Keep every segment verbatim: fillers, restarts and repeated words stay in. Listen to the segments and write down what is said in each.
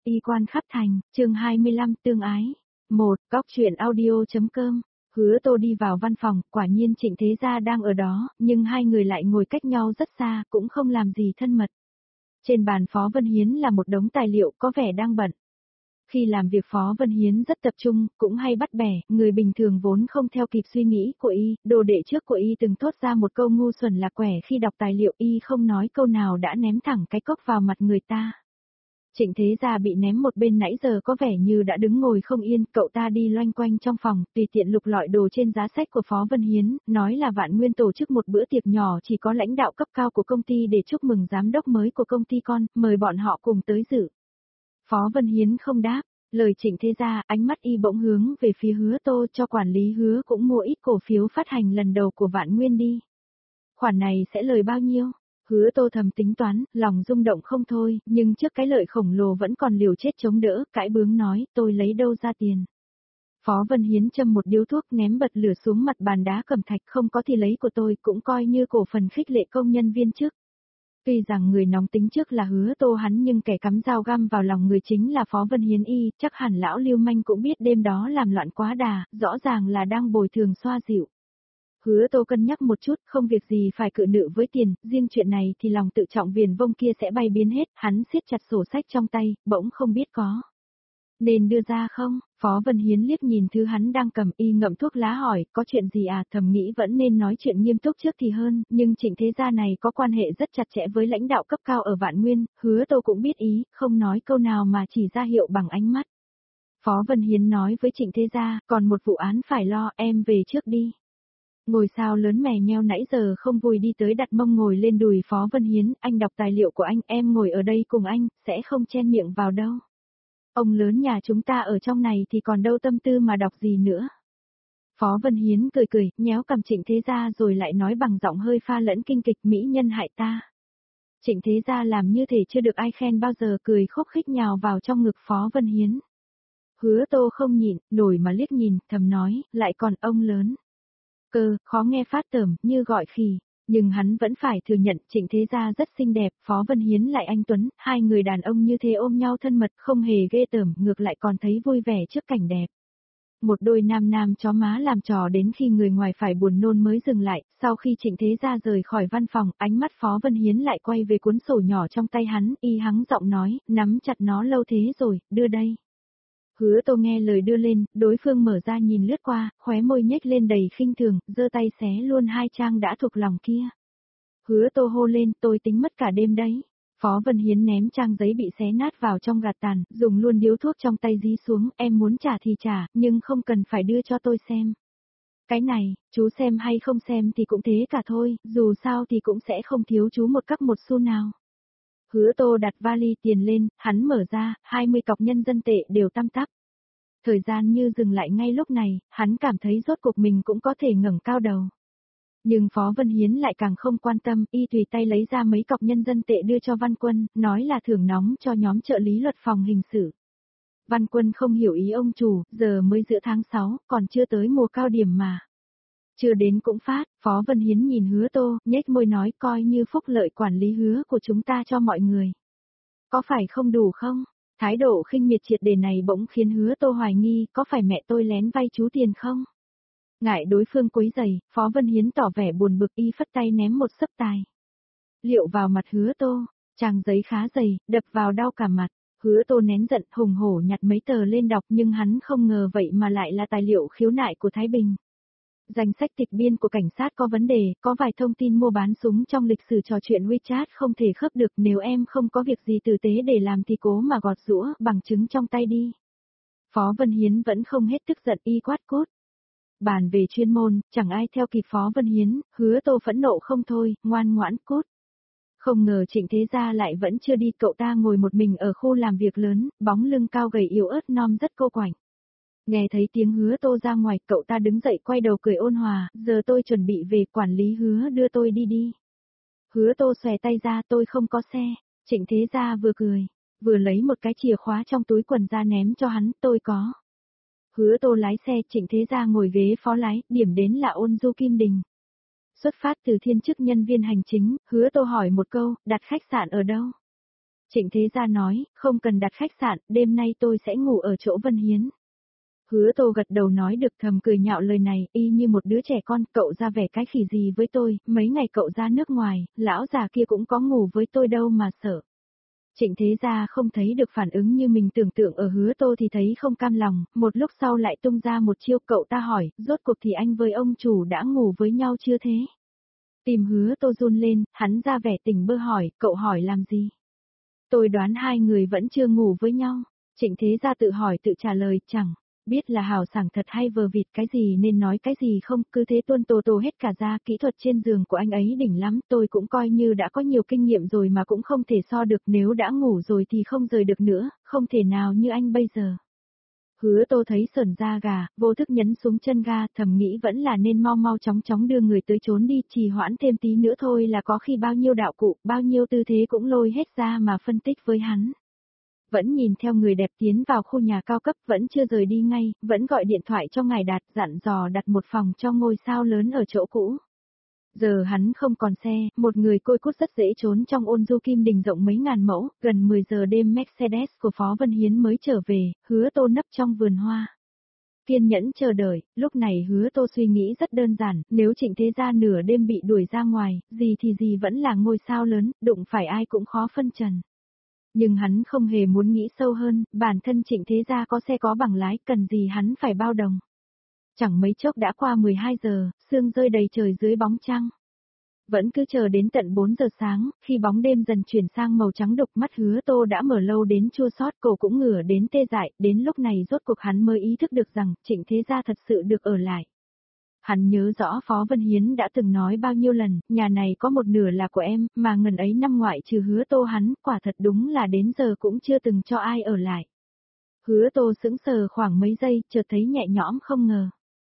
Y quan khắp thành, chương hai mươi lăm tương ái. một. Góc truyện audio.com. Hứa Tô đi vào văn phòng, quả nhiên Trịnh Thế Gia đang ở đó, nhưng hai người lại ngồi cách nhau rất xa, cũng không làm gì thân mật. Trên bàn Phó Vân Hiến là một đống tài liệu có vẻ đang bận. Khi làm việc Phó Vân Hiến rất tập trung, cũng hay bắt bẻ, người bình thường vốn không theo kịp suy nghĩ của y, đồ đệ trước của y từng thốt ra một câu ngu xuẩn là quẻ khi đọc tài liệu y không nói câu nào đã ném thẳng cái cốc vào mặt người ta. Trịnh Thế Gia bị ném một bên nãy giờ có vẻ như đã đứng ngồi không yên, cậu ta đi loanh quanh trong phòng, tùy tiện lục lọi đồ trên giá sách của Phó Vân Hiến, nói là Vạn Nguyên tổ chức một bữa tiệc nhỏ chỉ có lãnh đạo cấp cao của công ty để chúc mừng giám đốc mới của công ty con, mời bọn họ cùng tới dự. Phó Vân Hiến không đáp, lời Trịnh Thế Gia, ánh mắt y bỗng hướng về phía Hứa Tô, cho quản lý Hứa cũng mua ít cổ phiếu phát hành lần đầu của Vạn Nguyên đi. Khoản này sẽ lời bao nhiêu? Hứa Tô thầm tính toán, lòng rung động không thôi, nhưng trước cái lợi khổng lồ vẫn còn liều chết chống đỡ, cãi bướng nói, tôi lấy đâu ra tiền. Phó Vân Hiến châm một điếu thuốc ném bật lửa xuống mặt bàn đá cẩm thạch, không có thì lấy của tôi, cũng coi như cổ phần khích lệ công nhân viên trước. Tuy rằng người nóng tính trước là Hứa Tô hắn, nhưng kẻ cắm dao găm vào lòng người chính là Phó Vân Hiến y, chắc hẳn lão Lưu Manh cũng biết đêm đó làm loạn quá đà, rõ ràng là đang bồi thường xoa dịu. Hứa Tô cân nhắc một chút, không việc gì phải cự nữ với tiền, riêng chuyện này thì lòng tự trọng viển vông kia sẽ bay biến hết, hắn siết chặt sổ sách trong tay, bỗng không biết có nên đưa ra không. Phó Vân Hiến liếc nhìn thứ hắn đang cầm, y ngậm thuốc lá hỏi, có chuyện gì à, thầm nghĩ vẫn nên nói chuyện nghiêm túc trước thì hơn, nhưng Trịnh Thế Gia này có quan hệ rất chặt chẽ với lãnh đạo cấp cao ở Vạn Nguyên, Hứa Tô cũng biết ý, không nói câu nào mà chỉ ra hiệu bằng ánh mắt. Phó Vân Hiến nói với Trịnh Thế Gia, còn một vụ án phải lo, em về trước đi. Ngồi sao lớn mè nheo nãy giờ không vui đi tới đặt mông ngồi lên đùi Phó Vân Hiến, anh đọc tài liệu của anh, em ngồi ở đây cùng anh, sẽ không chen miệng vào đâu. Ông lớn nhà chúng ta ở trong này thì còn đâu tâm tư mà đọc gì nữa. Phó Vân Hiến cười cười, nhéo cầm Trịnh Thế Gia rồi lại nói bằng giọng hơi pha lẫn kinh kịch, mỹ nhân hại ta. Trịnh Thế Gia làm như thể chưa được ai khen bao giờ, cười khúc khích nhào vào trong ngực Phó Vân Hiến. Hứa Tô không nhịn, nổi mà liếc nhìn, thầm nói, lại còn ông lớn. Cơ, khó nghe phát tởm, như gọi khỉ, nhưng hắn vẫn phải thừa nhận Trịnh Thế Gia rất xinh đẹp, Phó Vân Hiến lại anh tuấn, hai người đàn ông như thế ôm nhau thân mật không hề ghê tởm, ngược lại còn thấy vui vẻ trước cảnh đẹp. Một đôi nam nam chó má làm trò đến khi người ngoài phải buồn nôn mới dừng lại, sau khi Trịnh Thế Gia rời khỏi văn phòng, ánh mắt Phó Vân Hiến lại quay về cuốn sổ nhỏ trong tay hắn, y hắng giọng nói, nắm chặt nó lâu thế rồi, đưa đây. Hứa Tô nghe lời đưa lên, đối phương mở ra nhìn lướt qua, khóe môi nhếch lên đầy khinh thường, giơ tay xé luôn hai trang đã thuộc lòng kia. Hứa Tô hô lên, tôi tính mất cả đêm đấy. Phó Vân Hiến ném trang giấy bị xé nát vào trong gạt tàn, dùng luôn điếu thuốc trong tay dí xuống, em muốn trả thì trả, nhưng không cần phải đưa cho tôi xem. Cái này, chú xem hay không xem thì cũng thế cả thôi, dù sao thì cũng sẽ không thiếu chú một cắc một xu nào. Hứa Tô đặt vali tiền lên, hắn mở ra, hai mươi cọc nhân dân tệ đều tăm tắp. Thời gian như dừng lại ngay lúc này, hắn cảm thấy rốt cuộc mình cũng có thể ngẩng cao đầu. Nhưng Phó Vân Hiến lại càng không quan tâm, y tùy tay lấy ra mấy cọc nhân dân tệ đưa cho Văn Quân, nói là thưởng nóng cho nhóm trợ lý luật phòng hình sự. Văn Quân không hiểu ý ông chủ, giờ mới giữa tháng sáu, còn chưa tới mùa cao điểm mà. Chưa đến cũng phát, Phó Vân Hiến nhìn Hứa Tô, nhếch môi nói coi như phúc lợi quản lý Hứa của chúng ta cho mọi người. Có phải không đủ không? Thái độ khinh miệt triệt để này bỗng khiến Hứa Tô hoài nghi, có phải mẹ tôi lén vay chú tiền không? Ngại đối phương quấy rầy, Phó Vân Hiến tỏ vẻ buồn bực, y phất tay ném một xấp tài liệu vào mặt Hứa Tô, trang giấy khá dày, đập vào đau cả mặt. Hứa Tô nén giận hùng hổ nhặt mấy tờ lên đọc, nhưng hắn không ngờ vậy mà lại là tài liệu khiếu nại của Thái Bình. Danh sách tịch biên của cảnh sát có vấn đề, có vài thông tin mua bán súng trong lịch sử trò chuyện WeChat không thể khớp được, nếu em không có việc gì tử tế để làm thì cố mà gọt giũa bằng chứng trong tay đi. Phó Vân Hiến vẫn không hết tức giận, y quát cốt. Bàn về chuyên môn, chẳng ai theo kịp Phó Vân Hiến, Hứa Tô phẫn nộ không thôi, ngoan ngoãn cốt. Không ngờ Trịnh Thế Gia lại vẫn chưa đi, cậu ta ngồi một mình ở khu làm việc lớn, bóng lưng cao gầy yếu ớt non rất cô quạnh. Nghe thấy tiếng Hứa Tô ra ngoài, cậu ta đứng dậy quay đầu cười ôn hòa, giờ tôi chuẩn bị về, quản lý Hứa đưa tôi đi đi. Hứa Tô xòe tay ra, tôi không có xe. Trịnh Thế Gia vừa cười, vừa lấy một cái chìa khóa trong túi quần ra ném cho hắn, tôi có. Hứa Tô lái xe, Trịnh Thế Gia ngồi ghế phó lái, điểm đến là Ôn Du Kim Đình. Xuất phát từ thiên chức nhân viên hành chính, Hứa Tô hỏi một câu, đặt khách sạn ở đâu? Trịnh Thế Gia nói, không cần đặt khách sạn, đêm nay tôi sẽ ngủ ở chỗ Vân Hiến. Hứa Tô gật đầu nói được, thầm cười nhạo lời này, y như một đứa trẻ con, cậu ra vẻ cái khỉ gì với tôi, mấy ngày cậu ra nước ngoài, lão già kia cũng có ngủ với tôi đâu mà sợ. Trịnh Thế Gia không thấy được phản ứng như mình tưởng tượng ở Hứa Tô thì thấy không cam lòng, một lúc sau lại tung ra một chiêu, cậu ta hỏi, rốt cuộc thì anh với ông chủ đã ngủ với nhau chưa thế? Tim Hứa Tô run lên, hắn ra vẻ tỉnh bơ hỏi, cậu hỏi làm gì? Tôi đoán hai người vẫn chưa ngủ với nhau. Trịnh Thế Gia tự hỏi tự trả lời, chẳng biết là hào sảng thật hay vờ vịt, cái gì nên nói cái gì không, cứ thế tuôn tô tô hết cả ra. Kỹ thuật trên giường của anh ấy đỉnh lắm, tôi cũng coi như đã có nhiều kinh nghiệm rồi mà cũng không thể so được, nếu đã ngủ rồi thì không rời được nữa, không thể nào như anh bây giờ. Hứa Tô thấy sởn da gà, vô thức nhấn xuống chân ga, thầm nghĩ vẫn là nên mau mau chóng chóng đưa người tới trốn đi, trì hoãn thêm tí nữa thôi là có khi bao nhiêu đạo cụ, bao nhiêu tư thế cũng lôi hết ra mà phân tích với hắn. Vẫn nhìn theo người đẹp tiến vào khu nhà cao cấp, vẫn chưa rời đi ngay, vẫn gọi điện thoại cho ngài Đạt, dặn dò đặt một phòng cho ngôi sao lớn ở chỗ cũ. Giờ hắn không còn xe, một người côi cút rất dễ trốn trong ôn du kim đình rộng mấy ngàn mẫu, gần mười giờ đêm Mercedes của Phó Vân Hiến mới trở về, Hứa Tô nấp trong vườn hoa. Kiên nhẫn chờ đợi, lúc này Hứa Tô suy nghĩ rất đơn giản, nếu Trịnh Thế Gia nửa đêm bị đuổi ra ngoài, gì thì gì vẫn là ngôi sao lớn, đụng phải ai cũng khó phân trần. Nhưng hắn không hề muốn nghĩ sâu hơn, bản thân Trịnh Thế Gia có xe có bằng lái, cần gì hắn phải bao đồng. Chẳng mấy chốc đã qua mười hai giờ, sương rơi đầy trời dưới bóng trăng. Vẫn cứ chờ đến tận bốn giờ sáng, khi bóng đêm dần chuyển sang màu trắng đục, mắt Hứa Tô đã mở lâu đến chua xót, cổ cũng ngửa đến tê dại, đến lúc này rốt cuộc hắn mới ý thức được rằng Trịnh Thế Gia thật sự được ở lại. Hắn nhớ rõ Phó Vân Hiến đã từng nói bao nhiêu lần, nhà này có một nửa là của em, mà ngần ấy năm ngoại trừ Hứa Tô hắn, quả thật đúng là đến giờ cũng chưa từng cho ai ở lại. Hứa Tô sững sờ khoảng mấy giây, chợt thấy nhẹ nhõm không ngờ.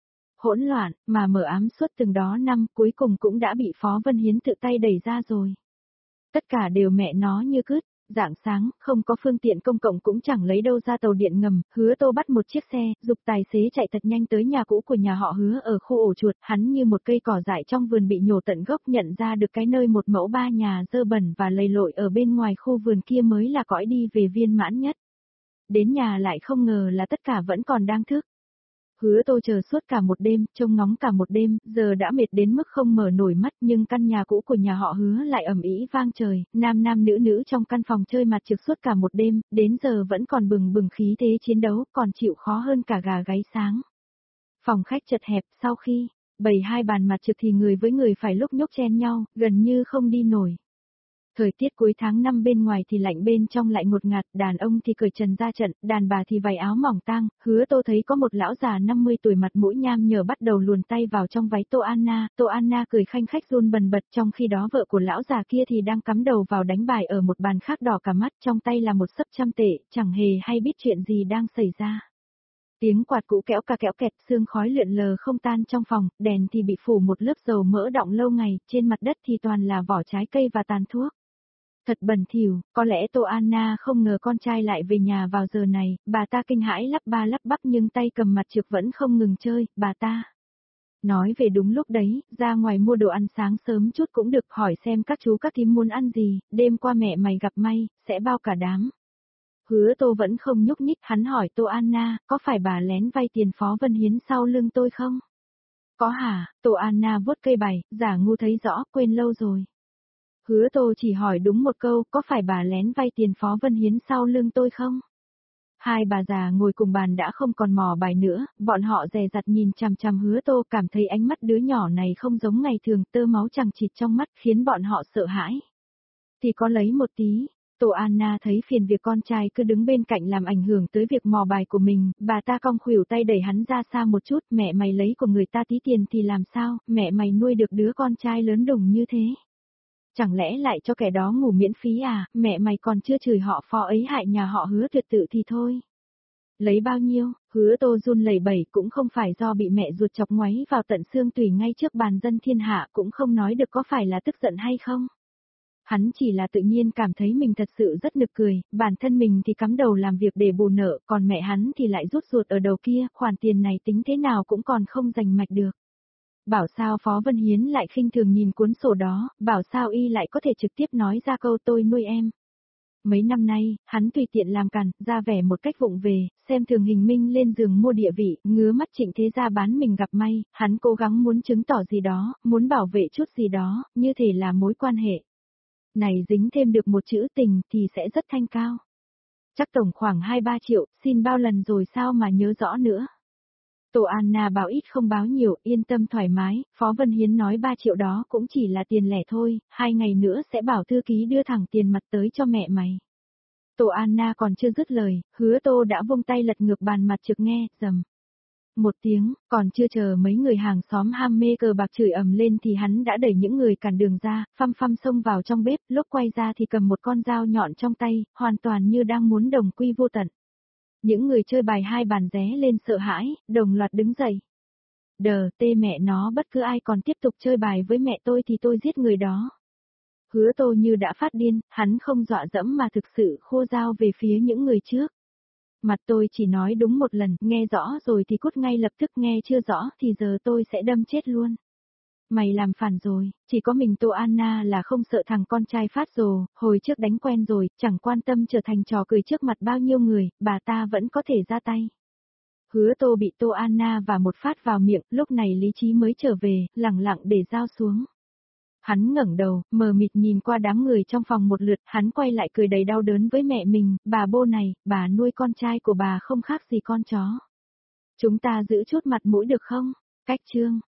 Hỗn loạn, mà mờ ám suốt từng đó năm, cuối cùng cũng đã bị Phó Vân Hiến tự tay đẩy ra rồi. Tất cả đều mẹ nó như cứt, rạng sáng, không có phương tiện công cộng cũng chẳng lấy đâu ra tàu điện ngầm, Hứa Tô bắt một chiếc xe, dục tài xế chạy thật nhanh tới nhà cũ của nhà họ Hứa ở khu ổ chuột, hắn như một cây cỏ dại trong vườn bị nhổ tận gốc, nhận ra được cái nơi một mẫu ba nhà dơ bẩn và lầy lội ở bên ngoài khu vườn kia mới là cõi đi về viên mãn nhất. Đến nhà lại không ngờ là tất cả vẫn còn đang thức. Hứa Tô chờ suốt cả một đêm, trông ngóng cả một đêm, giờ đã mệt đến mức không mở nổi mắt, nhưng căn nhà cũ của nhà họ Hứa lại ầm ĩ vang trời, nam nam nữ nữ trong căn phòng chơi mặt trược suốt cả một đêm, đến giờ vẫn còn bừng bừng khí thế chiến đấu, còn chịu khó hơn cả gà gáy sáng. Phòng khách chật hẹp, sau khi bày hai bàn mặt trược thì người với người phải lúc nhúc chen nhau, gần như không đi nổi. Thời tiết cuối tháng năm bên ngoài thì lạnh, bên trong lại ngột ngạt, đàn ông thì cởi trần ra trận, đàn bà thì vải áo mỏng tang. Hứa Tô thấy có một lão già năm mươi tuổi mặt mũi nham nhở bắt đầu luồn tay vào trong váy Tô Anna, Tô Anna cười khanh khách run bần bật, trong khi đó vợ của lão già kia thì đang cắm đầu vào đánh bài ở một bàn khác đỏ cả mắt, trong tay là một sấp trăm tệ, chẳng hề hay biết chuyện gì đang xảy ra. Tiếng quạt cũ kéo ca kéo kẹt, sương khói lượn lờ không tan trong phòng, đèn thì bị phủ một lớp dầu mỡ đọng lâu ngày, trên mặt đất thì toàn là vỏ trái cây và tàn thuốc. Thật bẩn thỉu, có lẽ Tô Anna không ngờ con trai lại về nhà vào giờ này, bà ta kinh hãi lắp ba lắp bắp nhưng tay cầm mặt trược vẫn không ngừng chơi, bà ta. Nói về đúng lúc đấy, ra ngoài mua đồ ăn sáng sớm chút cũng được, hỏi xem các chú các thím muốn ăn gì, đêm qua mẹ mày gặp may, sẽ bao cả đám. Hứa Tô vẫn không nhúc nhích, hắn hỏi Tô Anna, có phải bà lén vay tiền Phó Vân Hiến sau lưng tôi không? Có hả? Tô Anna vuốt cây bài, giả ngu thấy rõ, quên lâu rồi. Hứa Tô chỉ hỏi đúng một câu, có phải bà lén vay tiền Phó Vân Hiến sau lưng tôi không? Hai bà già ngồi cùng bàn đã không còn mò bài nữa, bọn họ dè dặt nhìn chằm chằm Hứa Tô, cảm thấy ánh mắt đứa nhỏ này không giống ngày thường, tơ máu chằng chịt trong mắt khiến bọn họ sợ hãi. Thì có lấy một tí. Tô Anna thấy phiền việc con trai cứ đứng bên cạnh làm ảnh hưởng tới việc mò bài của mình, bà ta cong khuỷu tay đẩy hắn ra xa một chút, mẹ mày lấy của người ta tí tiền thì làm sao, mẹ mày nuôi được đứa con trai lớn đùng như thế. Chẳng lẽ lại cho kẻ đó ngủ miễn phí à, mẹ mày còn chưa chửi họ Phó ấy hại nhà họ Hứa tuyệt tự thì thôi. Lấy bao nhiêu, Hứa Tô run lẩy bẩy, cũng không phải do bị mẹ ruột chọc ngoáy vào tận xương tủy ngay trước bàn dân thiên hạ, cũng không nói được có phải là tức giận hay không. Hắn chỉ là tự nhiên cảm thấy mình thật sự rất nực cười, bản thân mình thì cắm đầu làm việc để bù nợ, còn mẹ hắn thì lại rút ruột ở đầu kia, khoản tiền này tính thế nào cũng còn không giành mạch được. Bảo sao Phó Vân Hiến lại khinh thường nhìn cuốn sổ đó, bảo sao y lại có thể trực tiếp nói ra câu tôi nuôi em. Mấy năm nay, hắn tùy tiện làm càn, ra vẻ một cách vụng về, xem thường Hình Minh lên giường mua địa vị, ngứa mắt Trịnh Thế Gia bán mình gặp may, hắn cố gắng muốn chứng tỏ gì đó, muốn bảo vệ chút gì đó, như thể là mối quan hệ này dính thêm được một chữ tình thì sẽ rất thanh cao. Chắc tổng khoảng hai ba triệu, xin bao lần rồi sao mà nhớ rõ nữa. Tô Anna báo ít không báo nhiều, yên tâm thoải mái, Phó Vân Hiến nói ba triệu đó cũng chỉ là tiền lẻ thôi, hai ngày nữa sẽ bảo thư ký đưa thẳng tiền mặt tới cho mẹ mày. Tô Anna còn chưa dứt lời, Hứa Tô đã vung tay lật ngược bàn mặt trực nghe, rầm. Một tiếng, còn chưa chờ mấy người hàng xóm ham mê cờ bạc chửi ầm lên thì hắn đã đẩy những người cản đường ra, phăm phăm xông vào trong bếp, lúc quay ra thì cầm một con dao nhọn trong tay, hoàn toàn như đang muốn đồng quy vô tận. Những người chơi bài hai bàn ré lên sợ hãi, đồng loạt đứng dậy. Đờ, tê mẹ nó, bất cứ ai còn tiếp tục chơi bài với mẹ tôi thì tôi giết người đó. Hứa Tô như đã phát điên, hắn không dọa dẫm mà thực sự khô dao về phía những người trước. Mặt tôi chỉ nói đúng một lần, nghe rõ rồi thì cút ngay lập tức, nghe chưa rõ thì giờ tôi sẽ đâm chết luôn. Mày làm phản rồi, chỉ có mình Tô Anna là không sợ thằng con trai phát rồ, hồi trước đánh quen rồi, chẳng quan tâm trở thành trò cười trước mặt bao nhiêu người, bà ta vẫn có thể ra tay. Hứa Tô bị Tô Anna và một phát vào miệng, lúc này lý trí mới trở về, lẳng lặng để dao xuống. Hắn ngẩng đầu, mờ mịt nhìn qua đám người trong phòng một lượt, hắn quay lại cười đầy đau đớn với mẹ mình, bà Bô này, bà nuôi con trai của bà không khác gì con chó. Chúng ta giữ chút mặt mũi được không? Cách chương